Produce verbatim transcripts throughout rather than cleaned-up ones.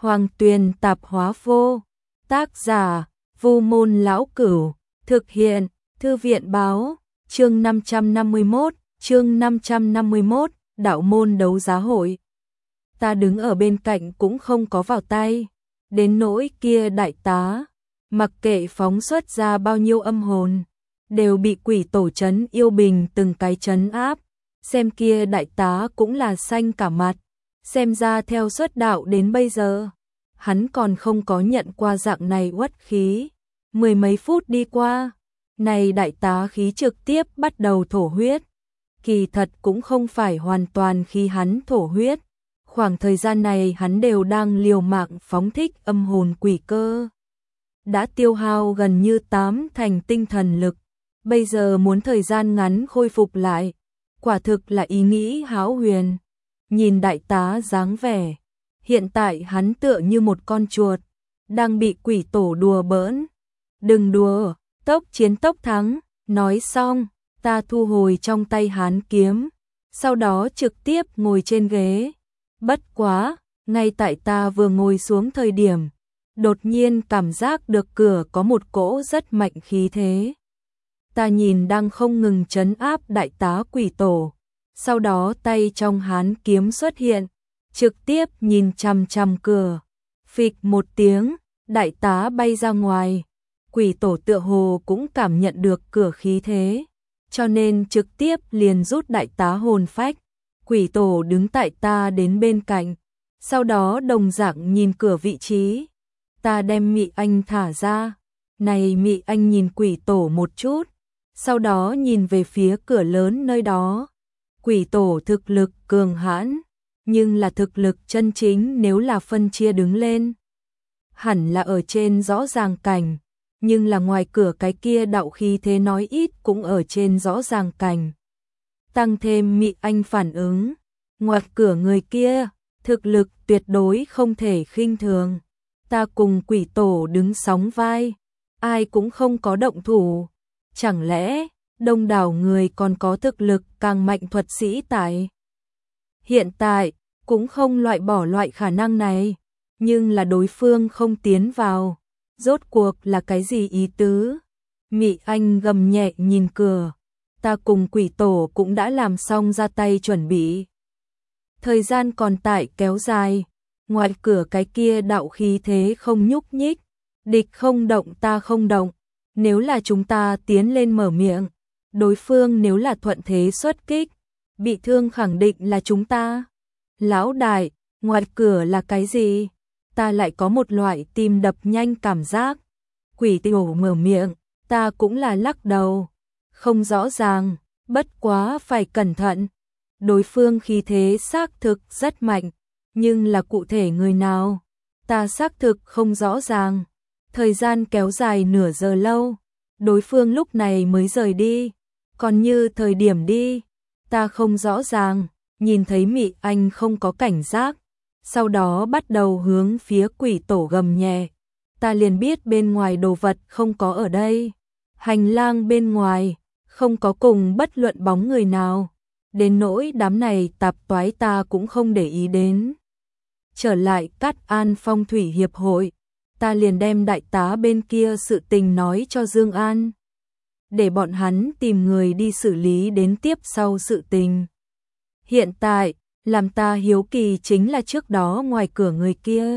Hoàng Tuyền Tạp Hóa Vô. Tác giả: Vu Môn Lão Cửu. Thực hiện: Thư viện báo. Chương năm trăm năm mươi mốt, chương năm trăm năm mươi mốt, đạo môn đấu giá hội. Ta đứng ở bên cạnh cũng không có vào tay. Đến nỗi kia đại tá, mặc kệ phóng xuất ra bao nhiêu âm hồn, đều bị quỷ tổ trấn yêu bình từng cái trấn áp. Xem kia đại tá cũng là xanh cả mặt. Xem ra theo xuất đạo đến bây giờ, hắn còn không có nhận qua dạng này uất khí. Mười mấy phút đi qua, này đại tá khí trực tiếp bắt đầu thổ huyết. Kỳ thật cũng không phải hoàn toàn khi hắn thổ huyết. Khoảng thời gian này hắn đều đang liều mạng phóng thích âm hồn quỷ cơ. Đã tiêu hao gần như tám thành tinh thần lực. Bây giờ muốn thời gian ngắn khôi phục lại, quả thực là ý nghĩ hão huyền. Nhìn đại tá dáng vẻ, hiện tại hắn tựa như một con chuột, đang bị quỷ tổ đùa bỡn. Đừng đùa, tốc chiến tốc thắng. Nói xong, ta thu hồi trong tay hán kiếm, sau đó trực tiếp ngồi trên ghế. Bất quá, ngay tại ta vừa ngồi xuống thời điểm, đột nhiên cảm giác được cửa có một cỗ rất mạnh khí thế. Ta nhìn đang không ngừng trấn áp đại tá quỷ tổ, sau đó tay trong hán kiếm xuất hiện, trực tiếp nhìn chằm chằm cửa. Phịch một tiếng, đại tá bay ra ngoài. Quỷ tổ tựa hồ cũng cảm nhận được cửa khí thế, cho nên trực tiếp liền rút đại tá hồn phách. Quỷ tổ đứng tại ta đến bên cạnh, sau đó đồng dạng nhìn cửa vị trí. Ta đem Mị Anh thả ra. Này Mị Anh nhìn quỷ tổ một chút, sau đó nhìn về phía cửa lớn nơi đó. Quỷ tổ thực lực cường hãn, nhưng là thực lực chân chính nếu là phân chia đứng lên, hẳn là ở trên rõ ràng cảnh, nhưng là ngoài cửa cái kia đạo khí thế nói ít cũng ở trên rõ ràng cảnh. Tăng thêm Mị Anh phản ứng, ngoài cửa người kia, thực lực tuyệt đối không thể khinh thường. Ta cùng quỷ tổ đứng sóng vai, ai cũng không có động thủ. Chẳng lẽ đông đảo người còn có thực lực càng mạnh thuật sĩ tại? Hiện tại cũng không loại bỏ loại khả năng này, nhưng là đối phương không tiến vào, rốt cuộc là cái gì ý tứ? Mị Anh gầm nhẹ nhìn cửa, ta cùng quỷ tổ cũng đã làm xong ra tay chuẩn bị. Thời gian còn tại kéo dài, ngoài cửa cái kia đạo khí thế không nhúc nhích, địch không động ta không động. Nếu là chúng ta tiến lên mở miệng, đối phương nếu là thuận thế xuất kích, bị thương khẳng định là chúng ta. Lão đại, ngoài cửa là cái gì? Ta lại có một loại tim đập nhanh cảm giác. Quỷ tổ mở miệng, ta cũng là lắc đầu. Không rõ ràng, bất quá phải cẩn thận. Đối phương khí thế xác thực rất mạnh, nhưng là cụ thể người nào, ta xác thực không rõ ràng. Thời gian kéo dài nửa giờ lâu, đối phương lúc này mới rời đi, còn như thời điểm đi, ta không rõ ràng. Nhìn thấy Mị Anh không có cảnh giác, sau đó bắt đầu hướng phía quỷ tổ gầm nhẹ, ta liền biết bên ngoài đồ vật không có ở đây. Hành lang bên ngoài không có cùng bất luận bóng người nào, đến nỗi đám này tạp toái ta cũng không để ý đến. Trở lại Cát An Phong thủy hiệp hội, ta liền đem đại tá bên kia sự tình nói cho Dương An, để bọn hắn tìm người đi xử lý đến tiếp sau sự tình. Hiện tại, làm ta hiếu kỳ chính là trước đó ngoài cửa người kia.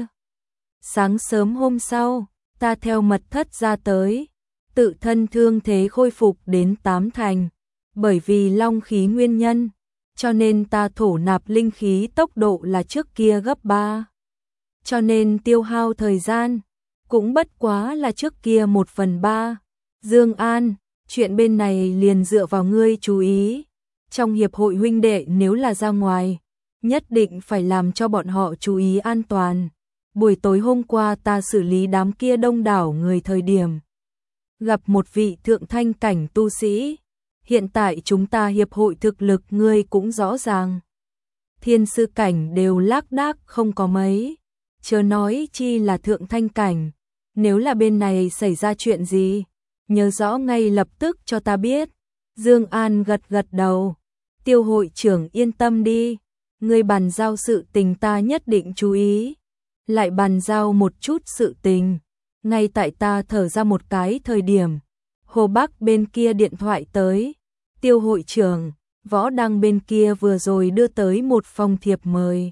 Sáng sớm hôm sau, ta theo mật thất ra tới, tự thân thương thế khôi phục đến tám thành, bởi vì long khí nguyên nhân, cho nên ta thổ nạp linh khí tốc độ là trước kia gấp ba. Cho nên tiêu hao thời gian cũng bất quá là trước kia một phần ba. Dương An, chuyện bên này liền dựa vào ngươi chú ý. Trong hiệp hội huynh đệ nếu là ra ngoài, nhất định phải làm cho bọn họ chú ý an toàn. Buổi tối hôm qua ta xử lý đám kia đông đảo người thời điểm, gặp một vị thượng thanh cảnh tu sĩ. Hiện tại chúng ta hiệp hội thực lực ngươi cũng rõ ràng. Thiên sư cảnh đều lác đác không có mấy, chớ nói chi là thượng thanh cảnh. Nếu là bên này xảy ra chuyện gì, nhớ rõ ngay lập tức cho ta biết. Dương An gật gật đầu. Tiêu hội trưởng yên tâm đi, ngươi bàn giao sự tình ta nhất định chú ý. lại bàn giao một chút sự tình. Ngay tại ta thở ra một cái thời điểm, Hồ Bắc bên kia điện thoại tới, Tiêu hội trưởng, Võ Đăng bên kia vừa rồi đưa tới một phong thiệp mời.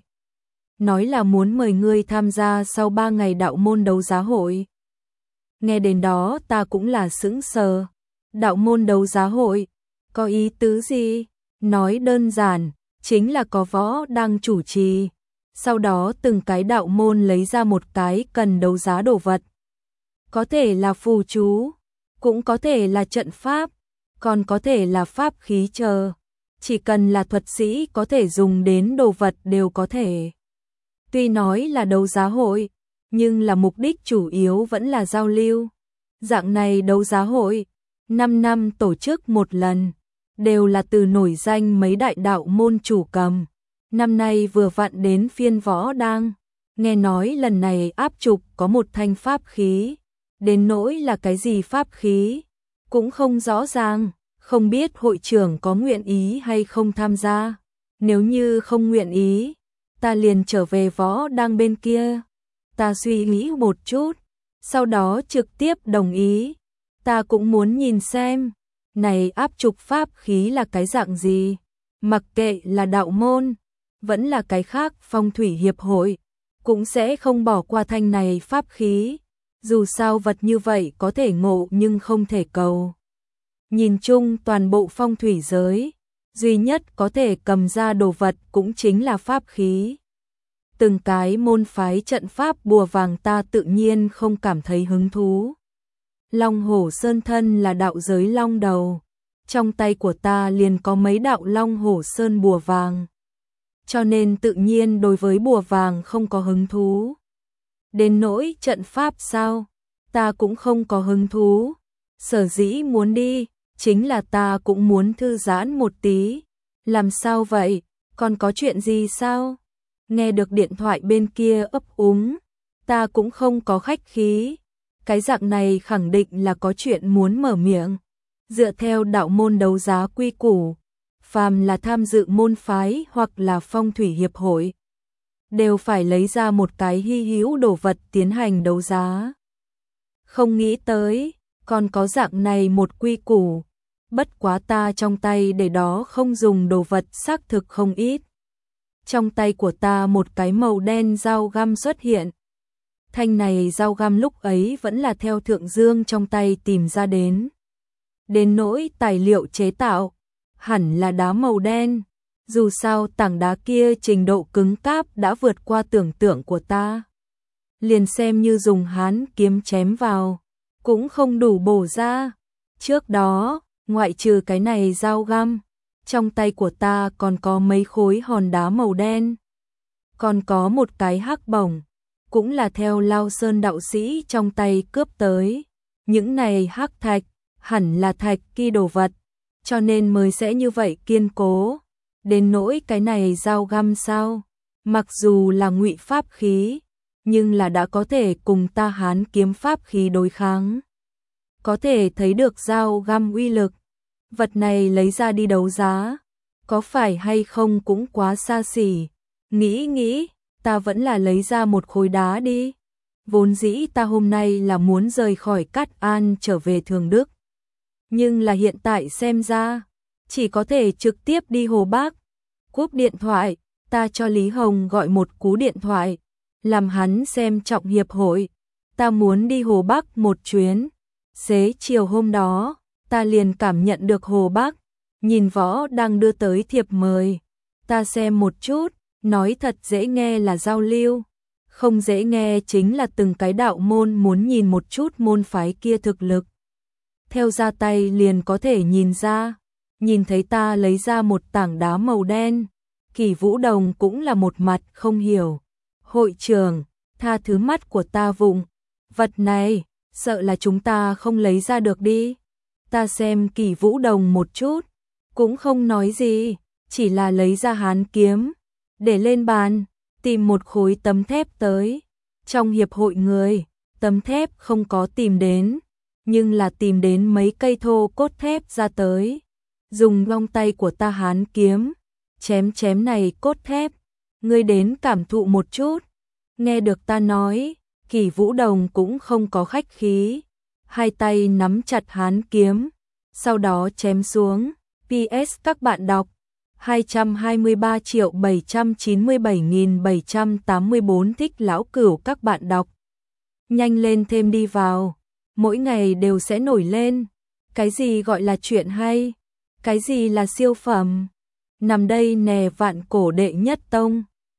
Nói là muốn mời ngươi tham gia sau ba ngày đạo môn đấu giá hội. Nghe đến đó ta cũng là sững sờ. Đạo môn đấu giá hội, có ý tứ gì? Nói đơn giản, chính là có Võ Đăng chủ trì. Sau đó từng cái đạo môn lấy ra một cái cần đấu giá đồ vật. Có thể là phù chú, cũng có thể là trận pháp, còn có thể là pháp khí chờ. Chỉ cần là thuật sĩ có thể dùng đến đồ vật đều có thể. Tuy nói là đấu giá hội, nhưng là mục đích chủ yếu vẫn là giao lưu. Dạng này đấu giá hội, năm năm tổ chức một lần, đều là từ nổi danh mấy đại đạo môn chủ cầm. Năm nay vừa vặn đến phiên Võ Đăng, nghe nói lần này áp trục có một thanh pháp khí, đến nỗi là cái gì pháp khí, cũng không rõ ràng, không biết hội trưởng có nguyện ý hay không tham gia. Nếu như không nguyện ý, ta liền trở về Võ Đăng bên kia. Ta suy nghĩ một chút, sau đó trực tiếp đồng ý. Ta cũng muốn nhìn xem, này áp trục pháp khí là cái dạng gì, mặc kệ là đạo môn, vẫn là cái khác phong thủy hiệp hội, cũng sẽ không bỏ qua thanh này pháp khí. Dù sao vật như vậy có thể ngộ nhưng không thể cầu. Nhìn chung toàn bộ phong thủy giới, duy nhất có thể cầm ra đồ vật cũng chính là pháp khí. Từng cái môn phái trận pháp bùa vàng ta tự nhiên không cảm thấy hứng thú. Long Hổ Sơn thân là đạo giới long đầu, trong tay của ta liền có mấy đạo Long Hổ Sơn bùa vàng. Cho nên tự nhiên đối với bùa vàng không có hứng thú. Đến nỗi trận pháp sao, ta cũng không có hứng thú. Sở dĩ muốn đi, chính là ta cũng muốn thư giãn một tí. Làm sao vậy, còn có chuyện gì sao? Nghe được điện thoại bên kia ấp úng, ta cũng không có khách khí. Cái dạng này khẳng định là có chuyện muốn mở miệng. Dựa theo đạo môn đấu giá quy củ, phàm là tham dự môn phái hoặc là phong thủy hiệp hội, đều phải lấy ra một cái hy hữu đồ vật tiến hành đấu giá. Không nghĩ tới, còn có dạng này một quy củ. Bất quá ta trong tay để đó không dùng đồ vật xác thực không ít. Trong tay của ta một cái màu đen dao găm xuất hiện. Thanh này dao găm lúc ấy vẫn là theo Thượng Dương trong tay tìm ra đến. Đến nỗi tài liệu chế tạo, hẳn là đá màu đen. Dù sao tảng đá kia trình độ cứng cáp đã vượt qua tưởng tượng của ta. Liền xem như dùng hán kiếm chém vào, cũng không đủ bổ ra. Trước đó, ngoại trừ cái này dao găm, trong tay của ta còn có mấy khối hòn đá màu đen. Còn có một cái hắc bổng, cũng là theo Lao Sơn đạo sĩ trong tay cướp tới. Những này hắc thạch, hẳn là thạch kỳ đồ vật, cho nên mới sẽ như vậy kiên cố. Đến nỗi cái này dao găm sao, mặc dù là ngụy pháp khí, nhưng là đã có thể cùng ta hán kiếm pháp khí đối kháng. Có thể thấy được dao găm uy lực. Vật này lấy ra đi đấu giá, có phải hay không cũng quá xa xỉ. Nghĩ nghĩ, ta vẫn là lấy ra một khối đá đi. Vốn dĩ ta hôm nay là muốn rời khỏi Cát An trở về Thường Đức. Nhưng là hiện tại xem ra, chỉ có thể trực tiếp đi Hồ Bắc. Cúp điện thoại, ta cho Lý Hồng gọi một cú điện thoại, làm hắn xem trọng hiệp hội. Ta muốn đi Hồ Bắc một chuyến. Xế chiều hôm đó, ta liền cảm nhận được Hồ Bắc, nhìn Võ đang đưa tới thiệp mời. Ta xem một chút, nói thật dễ nghe là giao lưu, không dễ nghe chính là từng cái đạo môn muốn nhìn một chút môn phái kia thực lực. Theo ra tay liền có thể nhìn ra, nhìn thấy ta lấy ra một tảng đá màu đen, Kỳ Vũ Đồng cũng là một mặt không hiểu. Hội trưởng, tha thứ mắt của ta vụng, vật này, sợ là chúng ta không lấy ra được đi. Ta xem Kỳ Vũ Đồng một chút, cũng không nói gì, chỉ là lấy ra hán kiếm, để lên bàn, tìm một khối tấm thép tới. Trong hiệp hội người, tấm thép không có tìm đến, nhưng là tìm đến mấy cây thô cốt thép ra tới. Dùng long tay của ta hán kiếm, chém chém này cốt thép, ngươi đến cảm thụ một chút. Nghe được ta nói, Kỷ Vũ Đồng cũng không có khách khí, hai tay nắm chặt hán kiếm, sau đó chém xuống. pê ét các bạn đọc hai trăm hai mươi ba triệu bảy trăm chín mươi bảy nghìn bảy trăm tám mươi bốn thích lão cửu các bạn đọc. Nhanh lên thêm đi vào, mỗi ngày đều sẽ nổi lên. Cái gì gọi là chuyện hay? Cái gì là siêu phẩm? Nằm đây nè vạn cổ đệ nhất tông.